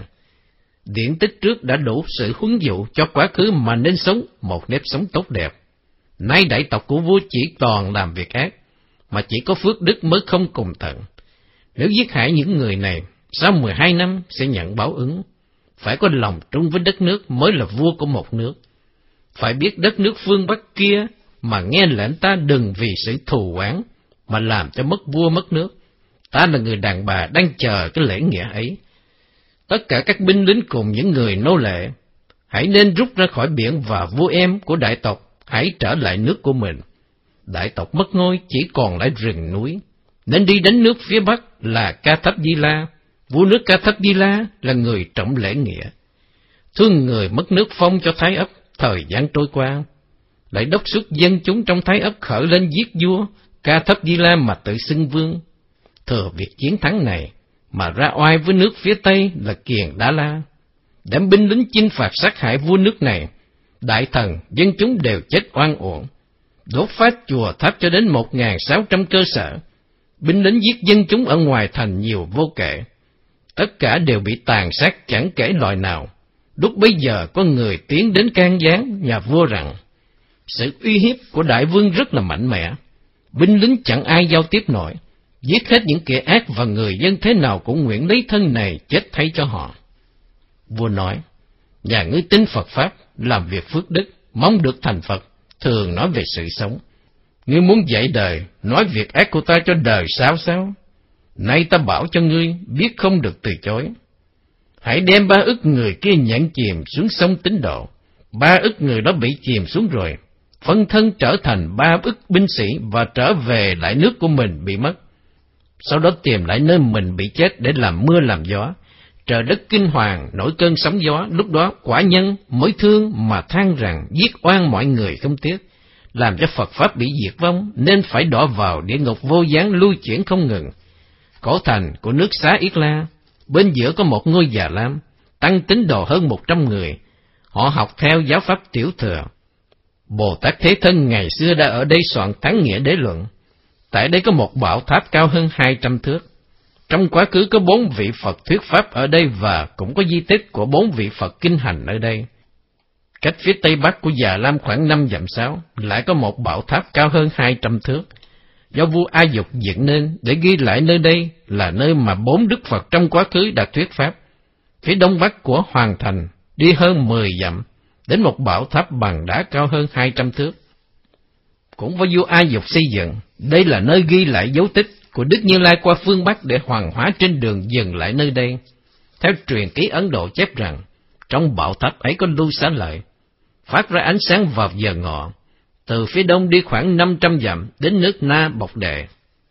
điển tích trước đã đủ sự huấn dụ cho quá khứ mà nên sống một nếp sống tốt đẹp. Nay đại tộc của vua chỉ toàn làm việc ác, mà chỉ có phước đức mới không cùng tận. Nếu giết hại những người này, sau mười hai năm sẽ nhận báo ứng. Phải có lòng trung với đất nước mới là vua của một nước. Phải biết đất nước phương Bắc kia mà nghe lệnh ta, đừng vì sự thù oán mà làm cho mất vua mất nước. Ta là người đàn bà đang chờ cái lễ nghĩa ấy. Tất cả các binh lính cùng những người nô lệ, hãy nên rút ra khỏi biển, và vua em của đại tộc hãy trở lại nước của mình. Đại tộc mất ngôi chỉ còn lại rừng núi, nên đi đến nước phía Bắc là Ca Thấp Di La. Vua nước Ca Thấp Di La là người trọng lễ nghĩa, thương người mất nước phong cho Thái Ấp. Thời gian trôi qua, lại đốc xuất dân chúng trong Thái Ấp khởi lên giết vua Ca Thấp Di La mà tự xưng vương. Thừa việc chiến thắng này mà ra oai với nước phía Tây là Kiền Đa La, đem binh lính chinh phạt sát hại vua nước này. Đại thần dân chúng đều chết oan uổng, đốt phá chùa tháp cho đến một ngàn sáu trăm cơ sở. Binh lính giết dân chúng ở ngoài thành nhiều vô kể, tất cả đều bị tàn sát chẳng kể loại nào. Lúc bấy giờ có người tiến đến can gián nhà vua rằng sự uy hiếp của đại vương rất là mạnh mẽ, binh lính chẳng ai giao tiếp nổi, giết hết những kẻ ác và người dân thế nào cũng nguyện lấy thân này chết thay cho họ. Vua nói: nhà ngươi tin Phật Pháp, làm việc phước đức, mong được thành Phật, thường nói về sự sống. Ngươi muốn dạy đời, nói việc ác của ta cho đời sao sao? Nay ta bảo cho ngươi, biết không được từ chối. Hãy đem ba ức người kia nhận chìm xuống sông Tín Độ. Ba ức người đó bị chìm xuống rồi, phân thân trở thành ba ức binh sĩ và trở về lại nước của mình bị mất. Sau đó tìm lại nơi mình bị chết để làm mưa làm gió, Trời đất kinh hoàng, nổi cơn sóng gió, lúc đó quả nhân mới thương mà than rằng giết oan mọi người không tiếc, làm cho Phật Pháp bị diệt vong, nên phải đọa vào địa ngục vô gián lưu chuyển không ngừng. Cổ thành của nước Xá Yết La, bên giữa có một ngôi già lam, tăng tín đồ hơn một trăm người, họ học theo giáo pháp Tiểu Thừa. Bồ Tát Thế Thân ngày xưa đã ở đây soạn Thắng Nghĩa Đế Luận. Tại đây có một bảo tháp cao hơn hai trăm thước. Trong quá khứ có bốn vị Phật thuyết Pháp ở đây và cũng có di tích của bốn vị Phật kinh hành ở đây. Cách phía tây bắc của Già Lam khoảng năm dặm sáu, lại có một bảo tháp cao hơn hai trăm thước, do vua A Dục dựng nên để ghi lại nơi đây là nơi mà bốn Đức Phật trong quá khứ đã thuyết Pháp. Phía đông bắc của Hoàng Thành đi hơn mười dặm, đến một bảo tháp bằng đá cao hơn hai trăm thước. Cũng do vua A Dục xây dựng, đây là nơi ghi lại dấu tích của Đức Như Lai qua phương Bắc để hoàng hóa trên đường dừng lại nơi đây. Theo truyền ký Ấn Độ chép rằng, trong bảo tháp ấy có lưu xá lợi, phát ra ánh sáng vào giờ ngọ, từ phía đông đi khoảng năm trăm dặm đến nước Na Bộc Đệ.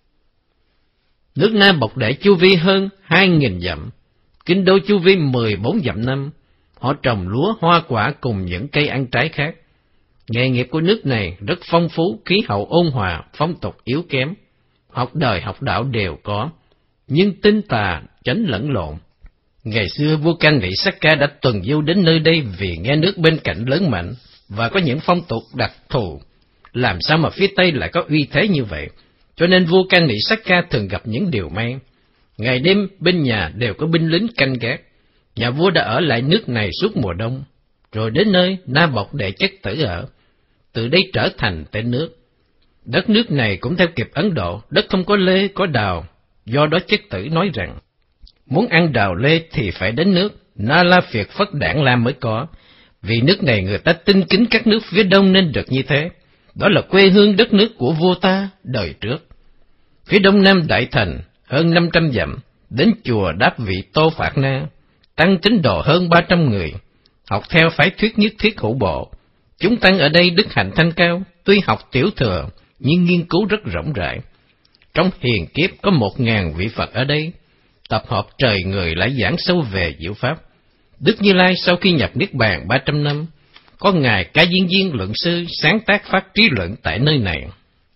Nước Na Bộc Đệ chu vi hơn hai nghìn dặm, kinh đô chu vi mười bốn dặm năm. Họ trồng lúa, hoa quả cùng những cây ăn trái khác. Nghề nghiệp của nước này rất phong phú, khí hậu ôn hòa, phong tục yếu kém. Học đời học đạo đều có, nhưng tinh tà chánh lẫn lộn. Ngày xưa vua Cang Nghị Sakka đã tuần du đến nơi đây vì nghe nước bên cạnh lớn mạnh và có những phong tục đặc thù. Làm sao mà phía Tây lại có uy thế như vậy? Cho nên vua Cang Nghị Sakka thường gặp những điều may. Ngày đêm bên nhà đều có binh lính canh gác. Nhà vua đã ở lại nước này suốt mùa đông, rồi đến nơi Na Bộc Đệ chất tử ở, từ đây trở thành tên nước. Đất nước này cũng theo kịp Ấn Độ, đất không có lê có đào, do đó chất tử nói rằng, muốn ăn đào lê thì phải đến nước Na La Phiệt Phất Đản La mới có, vì nước này người ta tin kính các nước phía đông nên được như thế. Đó là quê hương đất nước của vua ta đời trước. Phía đông nam Đại Thành, hơn năm trăm dặm, đến chùa Đáp Vị Tô Phạt Na, tăng tín đồ hơn ba trăm người, học theo phái thuyết nhất thiết hữu bộ. Chúng tăng ở đây đức hạnh thanh cao, tuy học Tiểu Thừa, nhưng nghiên cứu rất rộng rãi. Trong hiền kiếp có một ngàn vị Phật ở đây, tập hợp trời người lại giảng sâu về diệu pháp. Đức Như Lai sau khi nhập Niết Bàn ba trăm năm, có ngài Ca Diên Diên luận sư sáng tác phát trí luận tại nơi này.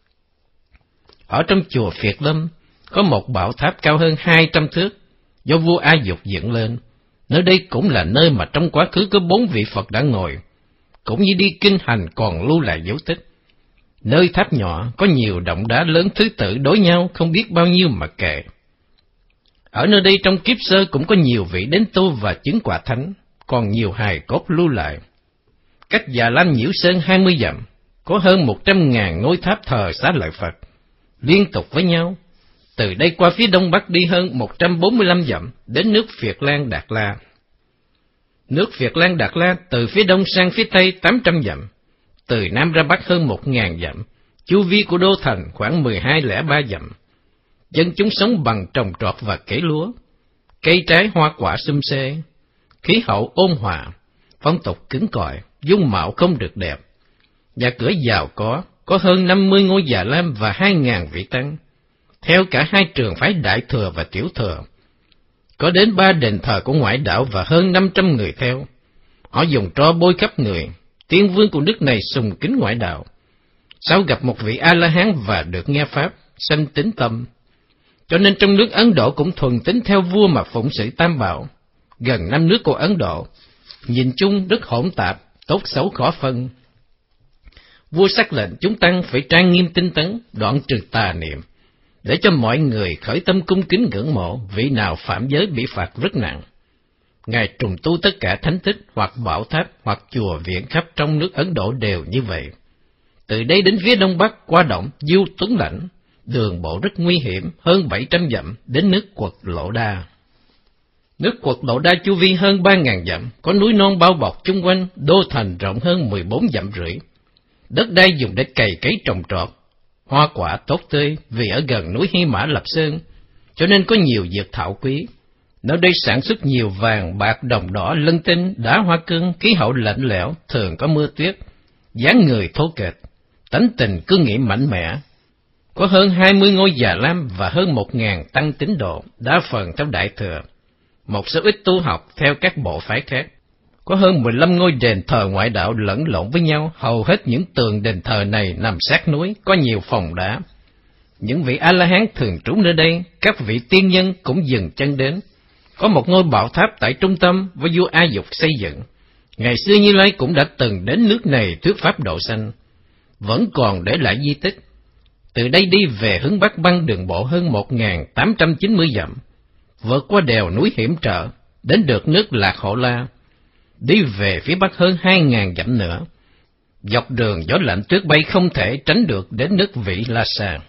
Ở trong chùa Phiệt Lâm có một bảo tháp cao hơn hai trăm thước, do vua A Dục dựng lên. Nơi đây cũng là nơi mà trong quá khứ có bốn vị Phật đã ngồi, cũng như đi kinh hành còn lưu lại dấu tích. Nơi tháp nhỏ có nhiều động đá lớn thứ tự đối nhau không biết bao nhiêu mà kể. Ở nơi đây trong kiếp sơ cũng có nhiều vị đến tu và chứng quả thánh, còn nhiều hài cốt lưu lại. Cách Già Lam Nhiễu Sơn hai mươi dặm, có hơn một trăm ngàn ngôi tháp thờ Xá Lợi Phật, liên tục với nhau. Từ đây qua phía đông bắc đi hơn một trăm bốn mươi lăm dặm, đến nước Việt Lan Đạt La. Nước Việt Lan Đạt La từ phía đông sang phía tây tám trăm dặm, từ nam ra bắc hơn một ngàn dặm, chu vi của đô thành khoảng mười hai lẻ ba dặm. Dân chúng sống bằng trồng trọt và cấy lúa, cây trái hoa quả sum xê, khí hậu ôn hòa, phong tục cứng cỏi, dung mạo không được đẹp. Nhà cửa giàu có, có hơn năm mươi ngôi Già Lam và hai ngàn vị tăng, theo cả hai trường phái Đại Thừa và Tiểu Thừa. Có đến ba đền thờ của ngoại đạo và hơn năm trăm người theo. Họ dùng tro bôi khắp người. Tiên vương của nước này sùng kính ngoại đạo. Sau gặp một vị A-la-hán và được nghe pháp, sanh tín tâm. Cho nên trong nước Ấn Độ cũng thuần tín theo vua mà phụng sự tam bảo. Gần năm nước của Ấn Độ, nhìn chung rất hỗn tạp, tốt xấu khó phân. Vua sắc lệnh chúng tăng phải trang nghiêm tinh tấn, đoạn trừ tà niệm, để cho mọi người khởi tâm cung kính ngưỡng mộ, vị nào phạm giới bị phạt rất nặng. Ngài trùng tu tất cả thánh tích hoặc bảo tháp hoặc chùa viện khắp trong nước Ấn Độ đều như vậy. Từ đây đến phía đông bắc qua động Du Tuấn Lãnh, đường bộ rất nguy hiểm, hơn bảy trăm dặm đến nước Quật Lộ Đa. Nước Quật Lộ Đa chu vi hơn ba ngàn dặm, có núi non bao bọc chung quanh, đô thành rộng hơn mười bốn dặm rưỡi. Đất đai dùng để cày cấy trồng trọt, hoa quả tốt tươi vì ở gần núi Hy Mã Lập Sơn, cho nên có nhiều dược thảo quý. Nơi đây sản xuất nhiều vàng, bạc, đồng đỏ, lân tinh, đá hoa cương, khí hậu lạnh lẽo, thường có mưa tuyết, dáng người thô kệch, tánh tình cương nghị mạnh mẽ. Có hơn hai mươi ngôi Già Lam và hơn một ngàn tăng tín đồ, đa phần theo Đại Thừa. một số ít tu học theo các bộ phái khác. Có hơn mười lăm ngôi đền thờ ngoại đạo lẫn lộn với nhau, hầu hết những tường đền thờ này nằm sát núi, có nhiều phòng đá. Những vị A-la-hán thường trú nơi đây, các vị tiên nhân cũng dừng chân đến. Có một ngôi bảo tháp tại trung tâm với vua A Dục xây dựng. Ngày xưa Như Lai cũng đã từng đến nước này thuyết pháp độ sanh, vẫn còn để lại di tích. Từ đây đi về hướng Bắc băng đường bộ hơn một nghìn tám trăm chín mươi dặm, vượt qua đèo núi hiểm trở, đến được nước Lạc Hổ La. Đi về phía Bắc hơn hai nghìn dặm nữa, dọc đường gió lạnh tuyết bay không thể tránh được đến nước Vị La Sa.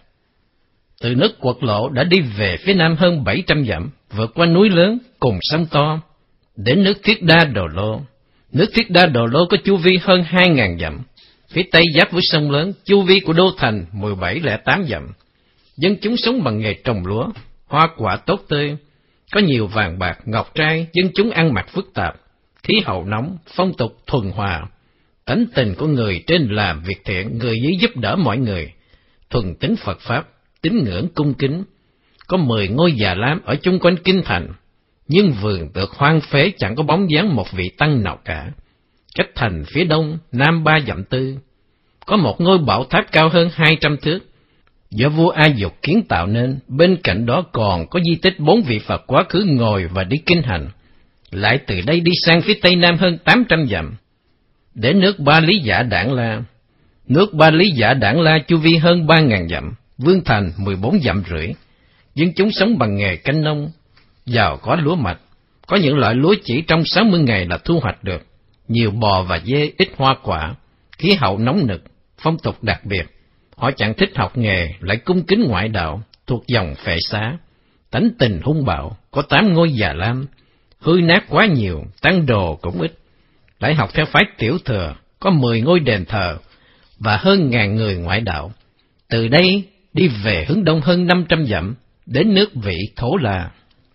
Từ nước Quật Lộ đã đi về phía Nam hơn bảy trăm dặm, vượt qua núi lớn cùng sông to, đến nước Thiết Đa Đồ Lô. Nước Thiết Đa Đồ Lô có chu vi hơn hai nghìn dặm, phía Tây giáp với sông lớn, chu vi của đô thành mười bảy lẻ tám dặm. Dân chúng sống bằng nghề trồng lúa, hoa quả tốt tươi, có nhiều vàng bạc, ngọc trai, dân chúng ăn mặc phức tạp, khí hậu nóng, phong tục thuần hòa, tánh tình của người trên làm việc thiện, người dưới giúp đỡ mọi người, thuần tín Phật Pháp, tín ngưỡng cung kính. Có mười ngôi già lam ở chung quanh kinh thành, nhưng vườn tược hoang phế chẳng có bóng dáng một vị tăng nào cả. Cách thành phía đông, nam ba dặm tư, có một ngôi bảo tháp cao hơn hai trăm thước, do vua A Dục kiến tạo nên. Bên cạnh đó còn có di tích bốn vị Phật quá khứ ngồi và đi kinh hành. Lại từ đây đi sang phía tây nam hơn tám trăm dặm, đến nước Ba Lý Giả Đản La. Nước Ba Lý Giả Đản La chu vi hơn ba nghìn dặm, vương thành mười bốn dặm rưỡi. Dân chúng sống bằng nghề canh nông, giàu có lúa mạch. Có những loại lúa chỉ trong sáu mươi ngày là thu hoạch được, nhiều bò và dê, ít hoa quả, khí hậu nóng nực, phong tục đặc biệt. Họ chẳng thích học nghề, lại cung kính ngoại đạo, thuộc dòng Phệ Xá. Tánh tình hung bạo, có tám ngôi già lam, hư nát quá nhiều, tăng đồ cũng ít. Lại học theo phái Tiểu Thừa, có mười ngôi đền thờ và hơn ngàn người ngoại đạo. Từ đây đi về hướng đông hơn năm trăm dặm, đến nước Vị Thổ La.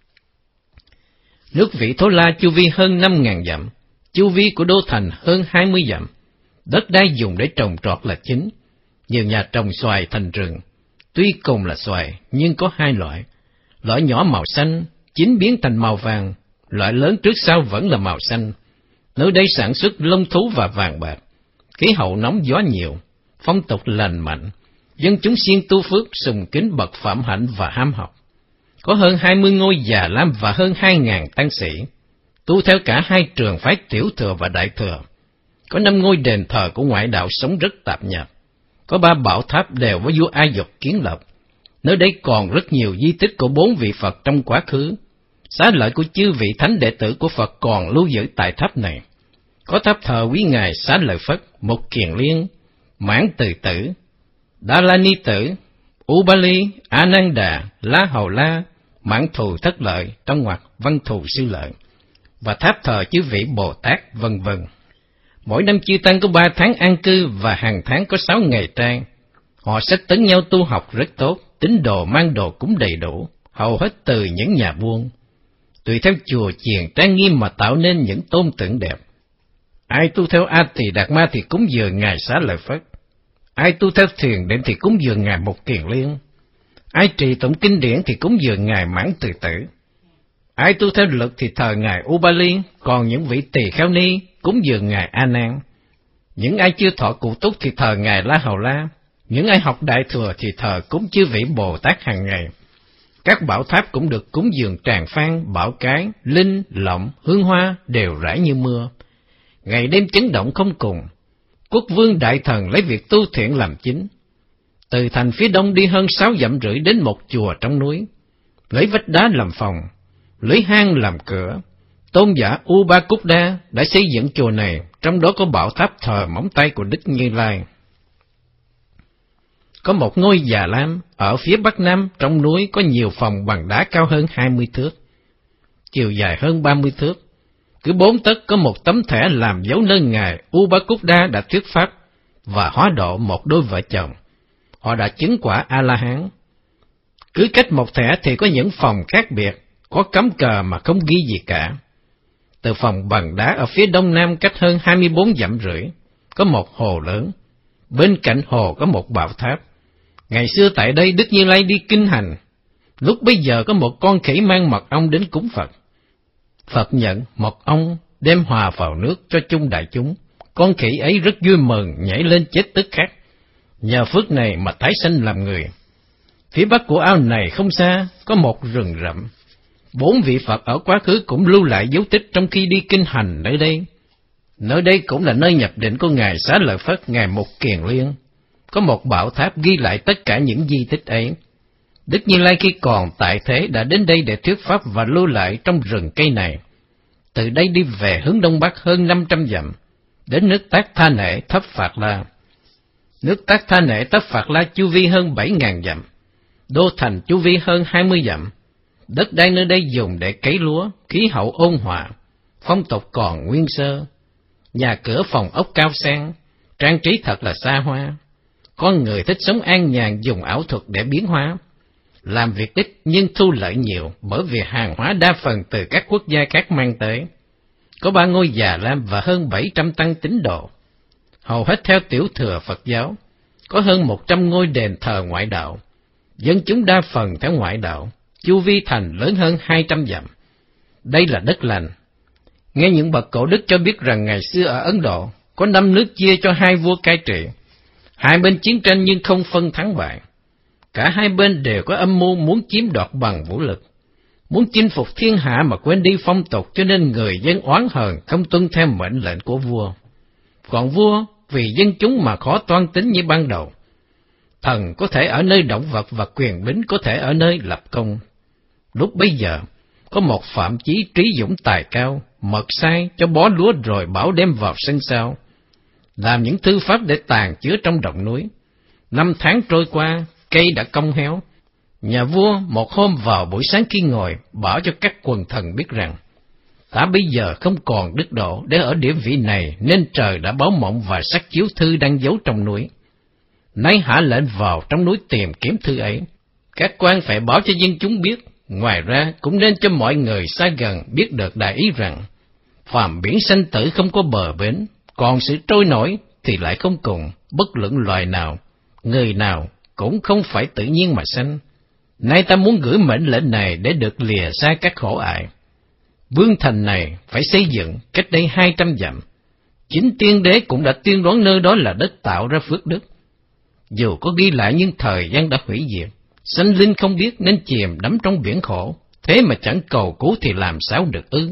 Nước Vị Thổ La chu vi hơn năm nghìn dặm, chu vi của đô thành hơn hai mươi dặm. Đất đai dùng để trồng trọt là chính, nhiều nhà trồng xoài thành rừng. Tuy cùng là xoài, nhưng có hai loại. Loại nhỏ màu xanh, chín biến thành màu vàng, loại lớn trước sau vẫn là màu xanh. Nơi đây sản xuất lông thú và vàng bạc, khí hậu nóng gió nhiều, phong tục lành mạnh. Dân chúng siêng tu phước, sùng kính bậc phạm hạnh và ham học. Có hơn hai mươi ngôi già lam và hơn hai nghìn tăng sĩ, tu theo cả hai trường phái Tiểu Thừa và Đại Thừa. Có năm ngôi đền thờ của ngoại đạo sống rất tạp nhạp. Có ba bảo tháp đều với vua A Dục kiến lập. Nơi đây còn rất nhiều di tích của bốn vị Phật trong quá khứ. Xá lợi của chư vị thánh đệ tử của Phật còn lưu giữ tại tháp này. Có tháp thờ quý ngài Xá Lợi Phất, Một Kiền Liên, Mãn Từ Tử, Đa La Ni Tử, Ubali, A Nan Đà, La Hầu La, Mãn Thù Thất Lợi, trong ngoặc Văn Thù Sư Lợi, và tháp thờ chư vị Bồ Tát, vân vân. Mỗi năm chư tăng có ba tháng an cư và hàng tháng có sáu ngày trai. Họ sẽ tấn nhau tu học rất tốt, tín đồ mang đồ cũng đầy đủ, hầu hết từ những nhà buôn. Tùy theo chùa chiền trang nghiêm mà tạo nên những tôn tượng đẹp. Ai tu theo A Tỳ Đạt Ma thì cúng dường ngài Xá Lợi Phất. Ai tu theo Thiền Định thì cúng dường ngài Một Kiền Liên. Ai trì tụng kinh điển thì cúng dường ngài Mãn Từ Tử. Ai tu theo lực thì thờ ngài Ubali, còn những vị tỳ kheo ni cúng dường ngài A Nan. Những ai chưa thọ cụ túc thì thờ ngài La Hầu La. Những ai học Đại Thừa thì thờ cúng chư vị Bồ Tát hàng ngày. Các bảo tháp cũng được cúng dường tràng phan, bảo cái, linh, lọng, hương hoa đều rải như mưa. Ngày đêm chấn động không cùng. Quốc vương đại thần lấy việc tu thiện làm chính. Từ thành phía đông đi hơn sáu dặm rưỡi đến một chùa trong núi, lấy vách đá làm phòng, lấy hang làm cửa. Tôn giả Upakutta đã xây dựng chùa này, trong đó có bảo tháp thờ móng tay của Đức Như Lai. Có một ngôi già lam ở phía bắc nam trong núi, có nhiều phòng bằng đá cao hơn hai mươi thước, chiều dài hơn ba mươi thước. Cứ bốn tấc có một tấm thẻ làm dấu nơi ngài Upakutta đã thuyết pháp và hóa độ một đôi vợ chồng. Họ đã chứng quả A-la-hán. Cứ cách một thẻ thì có những phòng khác biệt, có cắm cờ mà không ghi gì cả. Từ phòng bằng đá ở phía đông nam cách hơn hai mươi bốn dặm rưỡi, có một hồ lớn. Bên cạnh hồ có một bảo tháp. Ngày xưa tại đây Đức Như Lai đi kinh hành. Lúc bấy giờ có một con khỉ mang mật ong đến cúng Phật. Phật nhận một ông đem hòa vào nước cho chung đại chúng. Con khỉ ấy rất vui mừng, nhảy lên chết tức khắc. Nhờ phước này mà tái sanh làm người. Phía bắc của ao này không xa, có một rừng rậm. Bốn vị Phật ở quá khứ cũng lưu lại dấu tích trong khi đi kinh hành nơi đây. Nơi đây cũng là nơi nhập định của Ngài Xá Lợi Phất, Ngài Mục Kiền Liên. Có một bảo tháp ghi lại tất cả những di tích ấy. Đức Như Lai khi còn tại thế đã đến đây để thuyết pháp và lưu lại trong rừng cây này. Từ đây đi về hướng đông bắc hơn năm trăm dặm, đến nước Tác Tha Nể Thấp Phạt La. Nước Tác Tha Nể Thấp Phạt La chu vi hơn bảy ngàn dặm, đô thành chu vi hơn hai mươi dặm. Đất đai nơi đây dùng để cấy lúa, khí hậu ôn hòa, phong tục còn nguyên sơ. Nhà cửa phòng ốc cao sang, trang trí thật là xa hoa. Con người thích sống an nhàn, dùng ảo thuật để biến hóa. Làm việc ít nhưng thu lợi nhiều, bởi vì hàng hóa đa phần từ các quốc gia khác mang tới. Có ba ngôi Già Lam và hơn bảy trăm tăng tín đồ, hầu hết theo tiểu thừa Phật giáo. Có hơn một trăm ngôi đền thờ ngoại đạo, dân chúng đa phần theo ngoại đạo. Chu vi thành lớn hơn hai trăm dặm. Đây là đất lành. Nghe những bậc cổ đức cho biết rằng ngày xưa ở Ấn Độ có năm nước chia cho hai vua cai trị. Hai bên chiến tranh nhưng không phân thắng bại. Cả hai bên đều có âm mưu muốn chiếm đoạt bằng vũ lực, muốn chinh phục thiên hạ mà quên đi phong tục, cho nên người dân oán hờn không tuân theo mệnh lệnh của vua. Còn vua vì dân chúng mà khó toan tính như ban đầu. Thần có thể ở nơi động vật và quyền bính có thể ở nơi lập công. Lúc bấy giờ, có một phạm chí trí dũng tài cao, mật sai cho bó lúa rồi bảo đem vào sân sau, làm những thư pháp để tàn chứa trong động núi. Năm tháng trôi qua, cây đã cong héo. Nhà vua một hôm vào buổi sáng khi ngồi, bảo cho các quần thần biết rằng, ta bây giờ không còn đức độ để ở địa vị này, nên trời đã báo mộng và sắc chiếu thư đang giấu trong núi. Nay hạ lệnh vào trong núi tìm kiếm thư ấy. Các quan phải báo cho dân chúng biết, ngoài ra cũng nên cho mọi người xa gần biết được đại ý rằng, phàm biển sanh tử không có bờ bến, còn sự trôi nổi thì lại không cùng, bất luận loài nào, người nào cũng không phải tự nhiên mà sanh. Nay ta muốn gửi mệnh lệnh này để được lìa xa các khổ ải. Vương thành này phải xây dựng cách đây hai trăm dặm. Chính tiên đế cũng đã tiên đoán nơi đó là đất tạo ra phước đức. Dù có ghi lại nhưng thời gian đã hủy diệt, sanh linh không biết nên chìm đắm trong biển khổ, thế mà chẳng cầu cứu thì làm sao được ư?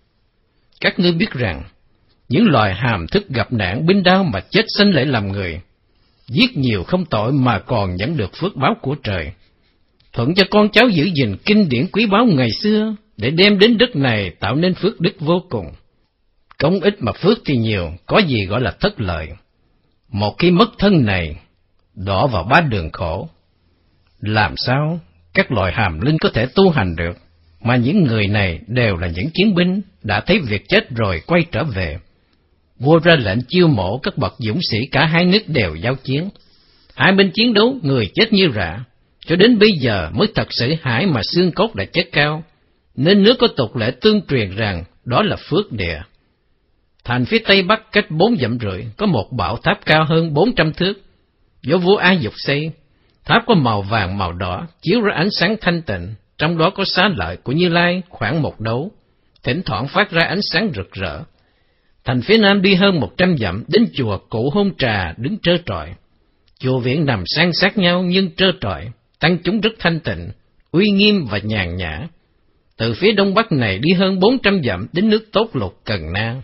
Các ngươi biết rằng, những loài hàm thức gặp nạn binh đao mà chết sanh lại làm người, giết nhiều không tội mà còn nhận được phước báo của trời. Thuận cho con cháu giữ gìn kinh điển quý báu ngày xưa, để đem đến đất này tạo nên phước đức vô cùng. Công ít mà phước thì nhiều, có gì gọi là thất lợi. Một khi mất thân này, đọa vào ba đường khổ. Làm sao các loài hàm linh có thể tu hành được, mà những người này đều là những chiến binh, đã thấy việc chết rồi quay trở về. Vua ra lệnh chiêu mộ các bậc dũng sĩ, cả hai nước đều giao chiến. Hai bên chiến đấu, người chết như rạ, cho đến bây giờ mới thật sự hãi mà xương cốt đã chất cao, nên nước có tục lệ tương truyền rằng đó là phước địa. Thành phía tây bắc cách bốn dặm rưỡi có một bảo tháp cao hơn bốn trăm thước, do vua A Dục xây. Tháp có màu vàng màu đỏ, chiếu ra ánh sáng thanh tịnh, trong đó có xá lợi của Như Lai khoảng một đấu, thỉnh thoảng phát ra ánh sáng rực rỡ. Thành phía nam đi hơn một trăm dặm đến chùa Cụ Hôn Trà đứng trơ trọi. Chùa viện nằm san sát nhau nhưng trơ trọi, tăng chúng rất thanh tịnh, uy nghiêm và nhàn nhã. Từ phía đông bắc này đi hơn bốn trăm dặm đến nước Tốt Lục Cần Na.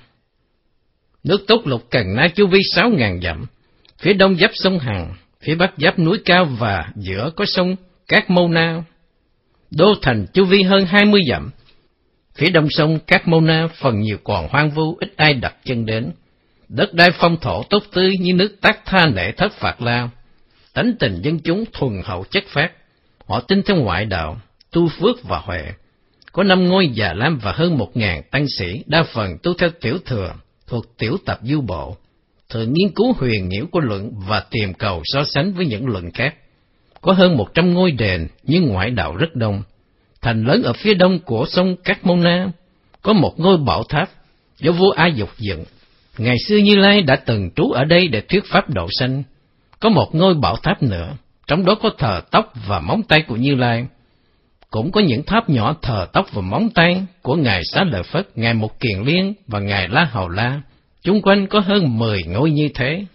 Nước Tốt Lục Cần Na chu vi sáu ngàn dặm, phía đông giáp sông Hằng, phía bắc giáp núi cao và giữa có sông Cát Mâu Na. Đô thành chu vi hơn hai mươi dặm. Phía đông sông Cát Mâu Na phần nhiều còn hoang vu, ít ai đặt chân đến. Đất đai phong thổ tốt tươi như nước Tác Tha Nể Thất Phạt La. Tánh tình dân chúng thuần hậu chất phác. Họ tin theo ngoại đạo, tu phước và huệ. Có năm ngôi Già Lam và hơn một ngàn tăng sĩ, đa phần tu theo tiểu thừa, thuộc tiểu tập du bộ, thường nghiên cứu huyền nhiễu của luận và tìm cầu so sánh với những luận khác. Có hơn một trăm ngôi đền, nhưng ngoại đạo rất đông. Thành lớn ở phía đông của sông Cát Mâu Na, có một ngôi bảo tháp do vua A Dục dựng. Ngày xưa Như Lai đã từng trú ở đây để thuyết pháp độ sanh. Có một ngôi bảo tháp nữa, trong đó có thờ tóc và móng tay của Như Lai. cũng có những tháp nhỏ thờ tóc và móng tay của Ngài Xá Lợi Phất, Ngài Mục Kiền Liên và Ngài La Hầu La. Chung quanh có hơn mười ngôi như thế.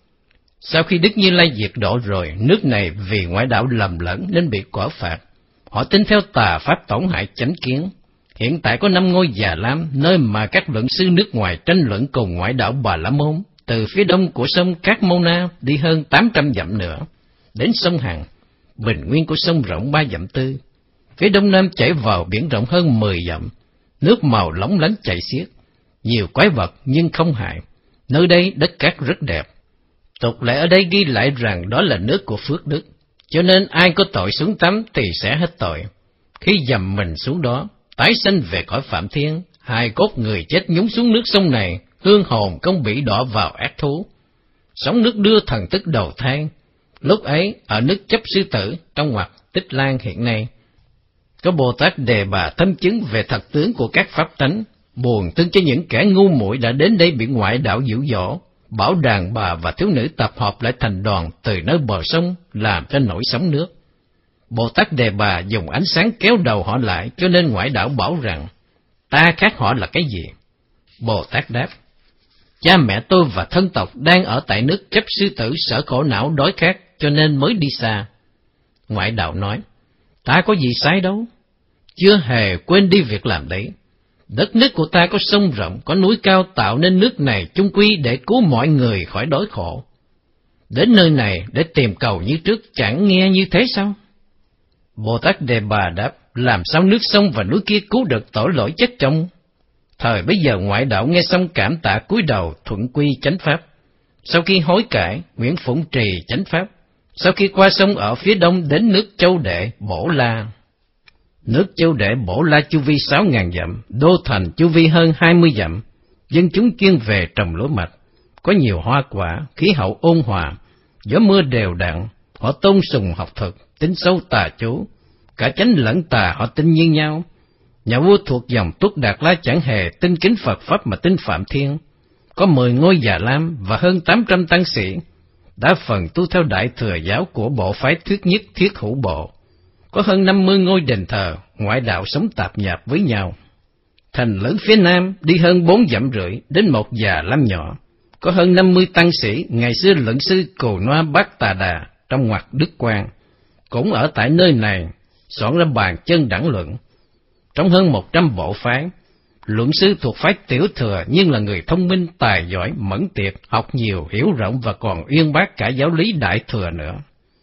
Sau khi Đức Như Lai diệt độ rồi, nước này vì ngoại đạo lầm lẫn nên bị quả phạt. Họ tin theo tà pháp tổn hại chánh kiến. Hiện tại có năm ngôi Già Lam, nơi mà các luận sư nước ngoài tranh luận cùng ngoại đạo Bà La Môn, từ phía đông của sông Cát Mâu Na đi hơn tám trăm dặm nữa, đến sông Hằng, bình nguyên của sông rộng ba dặm tư. Phía đông nam chảy vào biển rộng hơn mười dặm, nước màu lóng lánh chảy xiết, nhiều quái vật nhưng không hại. Nơi đây đất cát rất đẹp. Tục lệ ở đây ghi lại rằng đó là nước của phước đức, cho nên ai có tội xuống tắm thì sẽ hết tội. Khi dầm mình xuống đó, tái sanh về cõi Phạm Thiên, hai cốt người chết nhúng xuống nước sông này, hương hồn không bị đọa vào ác thú. Sóng nước đưa thần tức đầu thang. Lúc ấy, ở nước Chấp Sư Tử, trong ngoặc Tích Lan hiện nay, có Bồ Tát Đề Bà thâm chứng về thật tướng của các pháp tánh, buồn thương cho những kẻ ngu muội đã đến đây bị ngoại đạo dữ dỗ, bảo đàn bà và thiếu nữ tập hợp lại thành đoàn từ nơi bờ sông, làm cho nổi sóng nước. Bồ Tát Đề Bà dùng ánh sáng kéo đầu họ lại, cho nên ngoại đạo bảo rằng, ta khác họ là cái gì? Bồ Tát đáp, cha mẹ tôi và thân tộc đang ở tại nước Chấp Sư Tử sở khổ não đói khát, cho nên mới đi xa. Ngoại đạo nói, ta có gì sai đâu, chưa hề quên đi việc làm đấy. Đất nước của ta có sông rộng, có núi cao tạo nên nước này chung quy để cứu mọi người khỏi đói khổ. Đến nơi này để tìm cầu như trước chẳng nghe như thế sao? Bồ Tát Đề Bà đáp, làm sao nước sông và núi kia cứu được tội lỗi chất chồng? Thời bấy giờ ngoại đạo nghe xong cảm tạ cúi đầu thuận quy chánh pháp. Sau khi hối cải, nguyện phụng trì chánh pháp. Sau khi qua sông ở phía đông đến nước Châu Đệ, Bổ La. Nước Châu Đệ Bổ La chu vi sáu ngàn dặm, đô thành chu vi hơn hai mươi dặm. Dân chúng chuyên về trồng lúa mạch, có nhiều hoa quả, khí hậu ôn hòa, gió mưa đều đặn. Họ tôn sùng học thực, tính sâu tà chú, cả chánh lẫn tà họ tin như nhau. Nhà vua thuộc dòng Tuất Đạt La chẳng hề tin kính Phật Pháp mà tin Phạm Thiên. Có mười ngôi Già Lam và hơn tám trăm tăng sĩ, đa phần tu theo Đại Thừa giáo của bộ phái Thuyết Nhất Thiết Hữu Bộ. Có hơn năm mươi ngôi đền thờ, ngoại đạo sống tạp nhạp với nhau. Thành lớn phía nam đi hơn bốn dặm rưỡi đến một Già Lam nhỏ. Có hơn năm mươi tăng sĩ, ngày xưa luận sư Cồ Noa Bát Tà Đà trong ngoặc Đức Quang, cũng ở tại nơi này, soạn ra bàn chân đẳng luận. Trong hơn một trăm bộ phái, luận sư thuộc phái Tiểu Thừa nhưng là người thông minh, tài giỏi, mẫn tiệp, học nhiều, hiểu rộng và còn uyên bác cả giáo lý Đại Thừa nữa.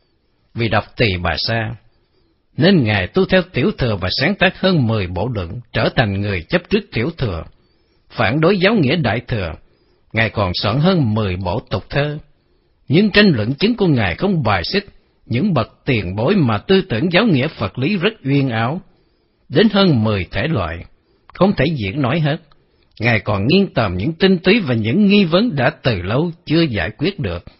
Vì đọc Tỳ Bà Sa, nên Ngài tu theo Tiểu Thừa và sáng tác hơn mười bộ luận, trở thành người chấp trước Tiểu Thừa. Phản đối giáo nghĩa Đại Thừa, Ngài còn soạn hơn mười bộ tục thơ. Nhưng tranh luận chứng của Ngài không bài xích những bậc tiền bối mà tư tưởng giáo nghĩa Phật lý rất uyên áo, đến hơn mười thể loại, không thể diễn nói hết. Ngài còn nghiêng tầm những tinh túy và những nghi vấn đã từ lâu chưa giải quyết được.